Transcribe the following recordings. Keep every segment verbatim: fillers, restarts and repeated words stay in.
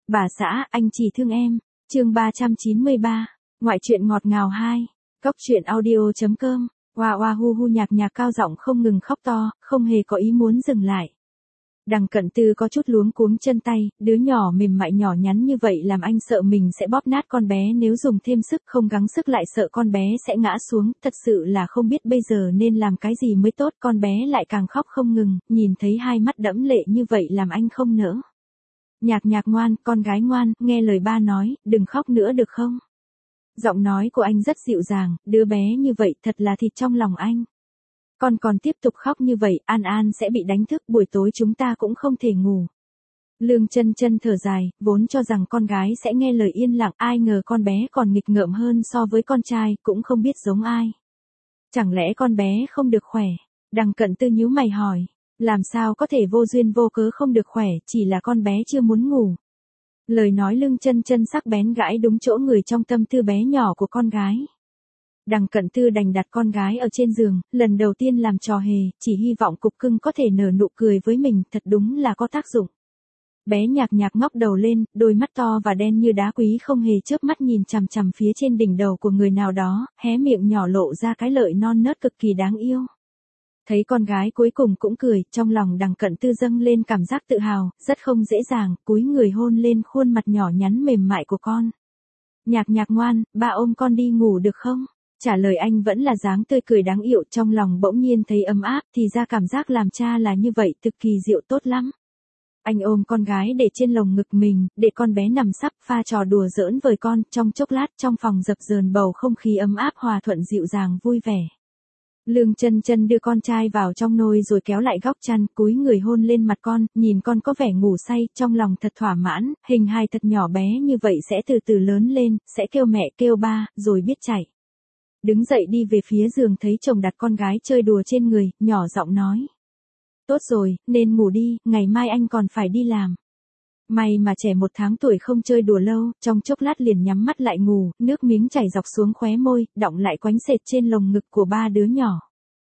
Bà xã, anh chỉ thương em. Chương ba trăm chín mươi ba. Ngoại truyện ngọt ngào hai. Cóc truyện audio chấm com. Oa oa hu hu nhạc nhạc cao giọng không ngừng khóc to, không hề có ý muốn dừng lại. Đằng Cận Tư có chút luống cuống chân tay, đứa nhỏ mềm mại nhỏ nhắn như vậy làm anh sợ mình sẽ bóp nát con bé nếu dùng thêm sức, không gắng sức lại sợ con bé sẽ ngã xuống, thật sự là không biết bây giờ nên làm cái gì mới tốt. Con bé lại càng khóc không ngừng, nhìn thấy hai mắt đẫm lệ như vậy làm anh không nỡ. Nhạc nhạc ngoan, con gái ngoan, nghe lời ba nói, đừng khóc nữa được không? Giọng nói của anh rất dịu dàng, đứa bé như vậy thật là thịt trong lòng anh. Con còn tiếp tục khóc như vậy, An An sẽ bị đánh thức, buổi tối chúng ta cũng không thể ngủ. Lương Chân Chân thở dài, vốn cho rằng con gái sẽ nghe lời yên lặng, ai ngờ con bé còn nghịch ngợm hơn so với con trai, cũng không biết giống ai. Chẳng lẽ con bé không được khỏe? Đằng Cận Tư nhíu mày hỏi, làm sao có thể vô duyên vô cớ không được khỏe, chỉ là con bé chưa muốn ngủ. Lời nói Lương Chân Chân sắc bén gãi đúng chỗ người trong tâm tư bé nhỏ của con gái. Đằng Cận Tư đành đặt con gái ở trên giường, lần đầu tiên làm trò hề, chỉ hy vọng cục cưng có thể nở nụ cười với mình, thật đúng là có tác dụng. Bé nhạc nhạc ngóc đầu lên, đôi mắt to và đen như đá quý không hề chớp mắt nhìn chằm chằm phía trên đỉnh đầu của người nào đó, hé miệng nhỏ lộ ra cái lợi non nớt cực kỳ đáng yêu. Thấy con gái cuối cùng cũng cười, trong lòng Đằng Cận Tư dâng lên cảm giác tự hào, rất không dễ dàng, cúi người hôn lên khuôn mặt nhỏ nhắn mềm mại của con. Nhạc nhạc ngoan, ba ôm con đi ngủ được không? Trả lời anh vẫn là dáng tươi cười đáng yêu, trong lòng bỗng nhiên thấy ấm áp, thì ra cảm giác làm cha là như vậy, cực kỳ diệu tốt lắm. Anh ôm con gái để trên lồng ngực mình, để con bé nằm sấp pha trò đùa giỡn với con, trong chốc lát trong phòng dập dờn bầu không khí ấm áp hòa thuận dịu dàng vui vẻ. Lương Chân Chân đưa con trai vào trong nôi rồi kéo lại góc chăn, cúi người hôn lên mặt con, nhìn con có vẻ ngủ say, trong lòng thật thỏa mãn, hình hài thật nhỏ bé như vậy sẽ từ từ lớn lên, sẽ kêu mẹ kêu ba, rồi biết chạy. Đứng dậy đi về phía giường thấy chồng đặt con gái chơi đùa trên người, nhỏ giọng nói. Tốt rồi, nên ngủ đi, ngày mai anh còn phải đi làm. May mà trẻ một tháng tuổi không chơi đùa lâu, trong chốc lát liền nhắm mắt lại ngủ, nước miếng chảy dọc xuống khóe môi, đọng lại quánh sệt trên lồng ngực của ba đứa nhỏ.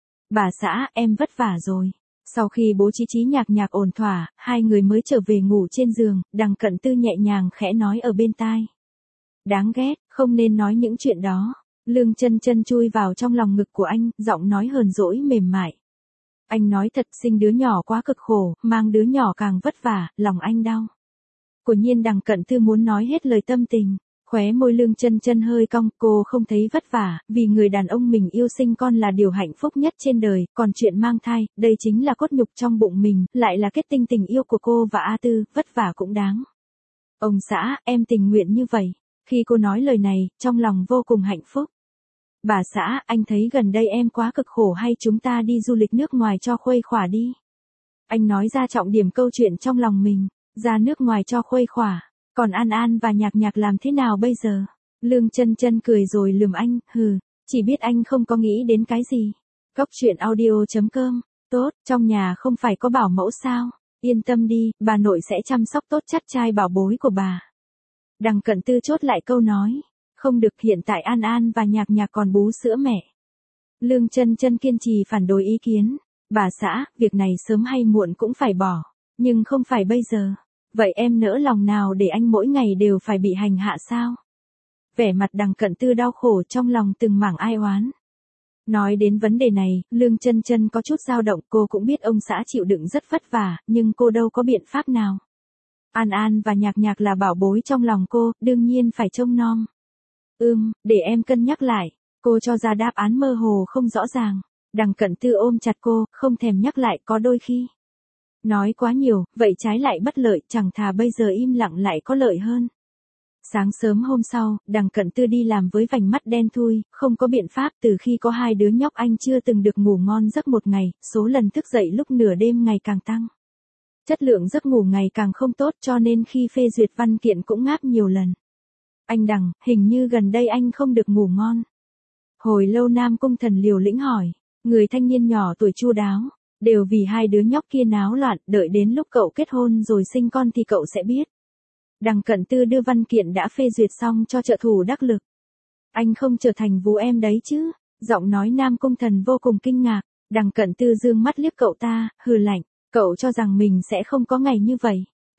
Bà xã, em vất vả rồi. Sau khi bố trí trí nhạc nhạc ổn thỏa, hai người mới trở về ngủ trên giường, Đằng Cận Tư nhẹ nhàng khẽ nói ở bên tai. Đáng ghét, không nên nói những chuyện đó. Lương Chân Chân chui vào trong lòng ngực của anh, giọng nói hờn dỗi mềm mại. Anh nói thật, sinh đứa nhỏ quá cực khổ, mang đứa nhỏ càng vất vả, lòng anh đau. Quả nhiên Đằng Cận Tư muốn nói hết lời tâm tình, khóe môi Lương Chân Chân hơi cong, cô không thấy vất vả, vì người đàn ông mình yêu sinh con là điều hạnh phúc nhất trên đời, còn chuyện mang thai, đây chính là cốt nhục trong bụng mình, lại là kết tinh tình yêu của cô và A Tư, vất vả cũng đáng. Ông xã, em tình nguyện như vậy. Khi cô nói lời này, trong lòng vô cùng hạnh phúc. Bà xã, anh thấy gần đây em quá cực khổ hay chúng ta đi du lịch nước ngoài cho khuây khỏa đi. Anh nói ra trọng điểm câu chuyện trong lòng mình, ra nước ngoài cho khuây khỏa, còn An An và Nhạc Nhạc làm thế nào bây giờ? Lương Chân Chân cười rồi lườm anh, hừ, chỉ biết anh không có nghĩ đến cái gì. Cóc truyện audio chấm com, tốt, trong nhà không phải có bảo mẫu sao? Yên tâm đi, bà nội sẽ chăm sóc tốt chắc trai bảo bối của bà. Đằng Cận Tư chốt lại câu nói. Không được, hiện tại An An và Nhạc Nhạc còn bú sữa mẹ. Lương Chân Chân kiên trì phản đối ý kiến. Bà xã, việc này sớm hay muộn cũng phải bỏ. Nhưng không phải bây giờ. Vậy em nỡ lòng nào để anh mỗi ngày đều phải bị hành hạ sao? Vẻ mặt Đằng Cận Tư đau khổ trong lòng từng mảng ai oán. Nói đến vấn đề này, Lương Chân Chân có chút dao động, cô cũng biết ông xã chịu đựng rất vất vả, nhưng cô đâu có biện pháp nào. An An và Nhạc Nhạc là bảo bối trong lòng cô, đương nhiên phải trông nom. Ừm, để em cân nhắc lại. Cô cho ra đáp án mơ hồ không rõ ràng. Đằng Cận Tư ôm chặt cô, không thèm nhắc lại, có đôi khi. Nói quá nhiều, vậy trái lại bất lợi, chẳng thà bây giờ im lặng lại có lợi hơn. Sáng sớm hôm sau, Đằng Cận Tư đi làm với vành mắt đen thui, không có biện pháp, từ khi có hai đứa nhóc anh chưa từng được ngủ ngon giấc một ngày, số lần thức dậy lúc nửa đêm ngày càng tăng. Chất lượng giấc ngủ ngày càng không tốt cho nên khi phê duyệt văn kiện cũng ngáp nhiều lần. Anh Đằng, hình như gần đây anh không được ngủ ngon. Hồi lâu Nam Cung Thần liều lĩnh hỏi, người thanh niên nhỏ tuổi chu đáo, đều vì hai đứa nhóc kia náo loạn, đợi đến lúc cậu kết hôn rồi sinh con thì cậu sẽ biết. Đằng Cận Tư đưa văn kiện đã phê duyệt xong cho trợ thủ đắc lực. Anh không trở thành vú em đấy chứ? Giọng nói Nam Cung Thần vô cùng kinh ngạc. Đằng Cận Tư dương mắt liếc cậu ta, hừ lạnh, cậu cho rằng mình sẽ không có ngày như vậy.